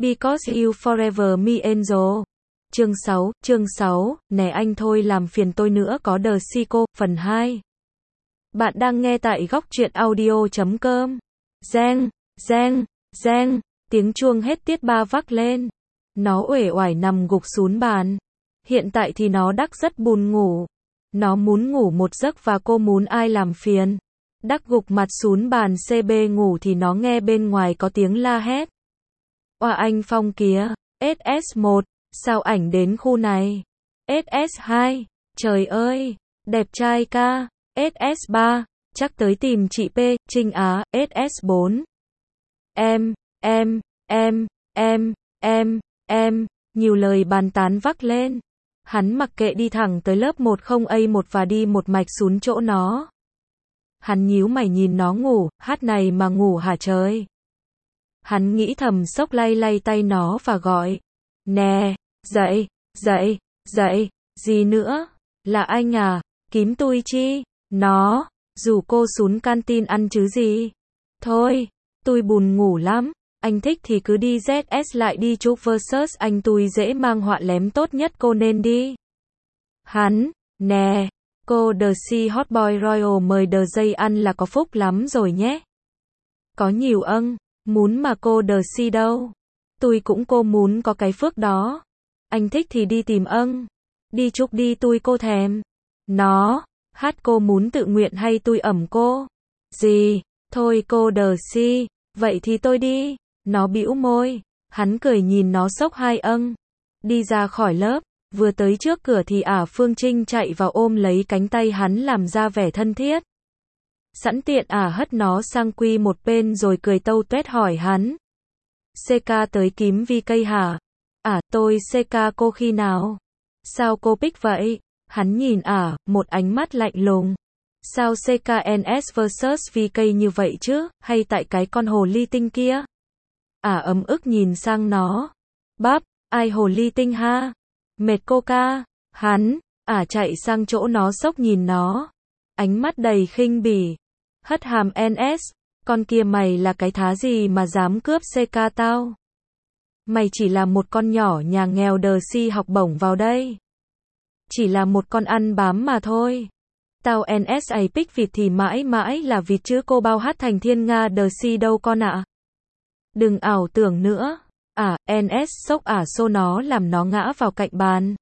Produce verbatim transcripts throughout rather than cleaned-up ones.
Because you forever me angel. Chương sáu, chương sáu, nè anh thôi làm phiền tôi nữa có đờ si cô, phần hai. Bạn đang nghe tại góc truyện audio chấm com. Reng, reng, reng, tiếng chuông hết tiết ba vác lên. Nó uể oải nằm gục xuống bàn. Hiện tại thì nó đắc rất buồn ngủ. Nó muốn ngủ một giấc và cô muốn ai làm phiền. Đắc gục mặt xuống bàn xê bê ngủ thì nó nghe bên ngoài có tiếng la hét. Oa anh Phong kìa, ét ét một, sao ảnh đến khu này? ét ét hai, trời ơi, đẹp trai ca. ét ét ba, chắc tới tìm chị P, Trinh Á. ét ét bốn. Em, em, em, em, em, em, nhiều lời bàn tán vác lên. Hắn mặc kệ đi thẳng tới lớp một không A một và đi một mạch xuống chỗ nó. Hắn nhíu mày nhìn nó ngủ, hát này mà ngủ hả trời? Hắn nghĩ thầm sốc lay lay tay nó và gọi. Nè, dậy, dậy, dậy, gì nữa? Là anh à, kiếm tui chi? Nó, rủ cô xuống canteen ăn chứ gì? Thôi, tui buồn ngủ lắm, anh thích thì cứ đi dét ét lại đi chúc versus anh tui dễ mang họa lém tốt nhất cô nên đi. Hắn, nè, cô The Sea Hot Boy Royal mời The Dây ăn là có phúc lắm rồi nhé. Có nhiều âng, muốn mà cô The Sea đâu. Tui cũng cô muốn có cái phước đó. Anh thích thì đi tìm âng. Đi chúc đi tui cô thèm. Nó, hát cô muốn tự nguyện hay tui ẩm cô? Gì, thôi cô The Sea, vậy thì tôi đi. Nó bĩu môi, hắn cười nhìn nó sốc hai âng. Đi ra khỏi lớp, vừa tới trước cửa thì ả Phương Trinh chạy vào ôm lấy cánh tay hắn làm ra vẻ thân thiết. Sẵn tiện ả hất nó sang quy một bên rồi cười tâu tuét hỏi hắn. xê ca tới kiếm vi cây hả? À, tôi xê ca cô khi nào? Sao cô pick vậy? Hắn nhìn ả, một ánh mắt lạnh lùng. Sao xê ca en ét versus vi cây như vậy chứ, hay tại cái con hồ ly tinh kia? Ả ấm ức nhìn sang nó. Bắp, ai hồ ly tinh ha? Mệt cô ca. Hắn, ả chạy sang chỗ nó sốc nhìn nó. Ánh mắt đầy khinh bỉ. Hất hàm en ét, con kia mày là cái thá gì mà dám cướp xê ca tao? Mày chỉ là một con nhỏ nhà nghèo đờ si học bổng vào đây. Chỉ là một con ăn bám mà thôi. Tao en ét a pick vịt thì mãi mãi là vịt chứ cô bao hát thành thiên nga đờ si đâu con ạ. À. Đừng ảo tưởng nữa. À, en ét sốc ả xô nó làm nó ngã vào cạnh bàn.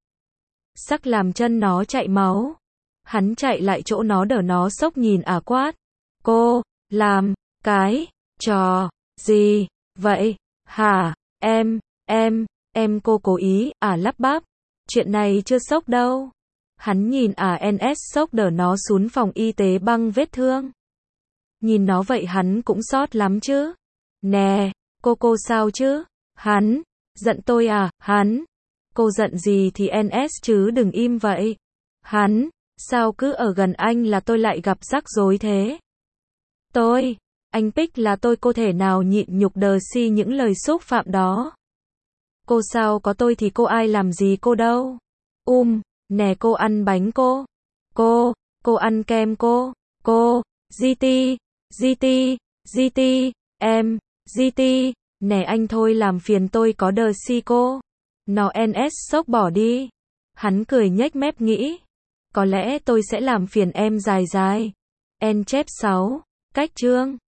Sắc làm chân nó chạy máu. Hắn chạy lại chỗ nó đỡ nó sốc nhìn ả quát. Cô, làm, cái, trò, gì, vậy, hả, em, em, em cô cố ý, ả lắp bắp. Chuyện này chưa sốc đâu. Hắn nhìn ả en ét sốc đỡ nó xuống phòng y tế băng vết thương. Nhìn nó vậy hắn cũng xót lắm chứ. Nè, cô cô sao chứ? Hắn, giận tôi à, hắn. Cô giận gì thì en ét chứ đừng im vậy. Hắn, sao cứ ở gần anh là tôi lại gặp rắc rối thế? Tôi, anh Pick là tôi cô thể nào nhịn nhục đờ si những lời xúc phạm đó. Cô sao có tôi thì cô ai làm gì cô đâu. Um, nè cô ăn bánh cô. Cô, cô ăn kem cô. Cô, giê tê, giê tê, giê tê, em, giê tê, nè anh thôi làm phiền tôi có đờ si cô. Nó en ét sốc bỏ đi. Hắn cười nhếch mép nghĩ. Có lẽ tôi sẽ làm phiền em dài dài. En chép sáu, cách chương.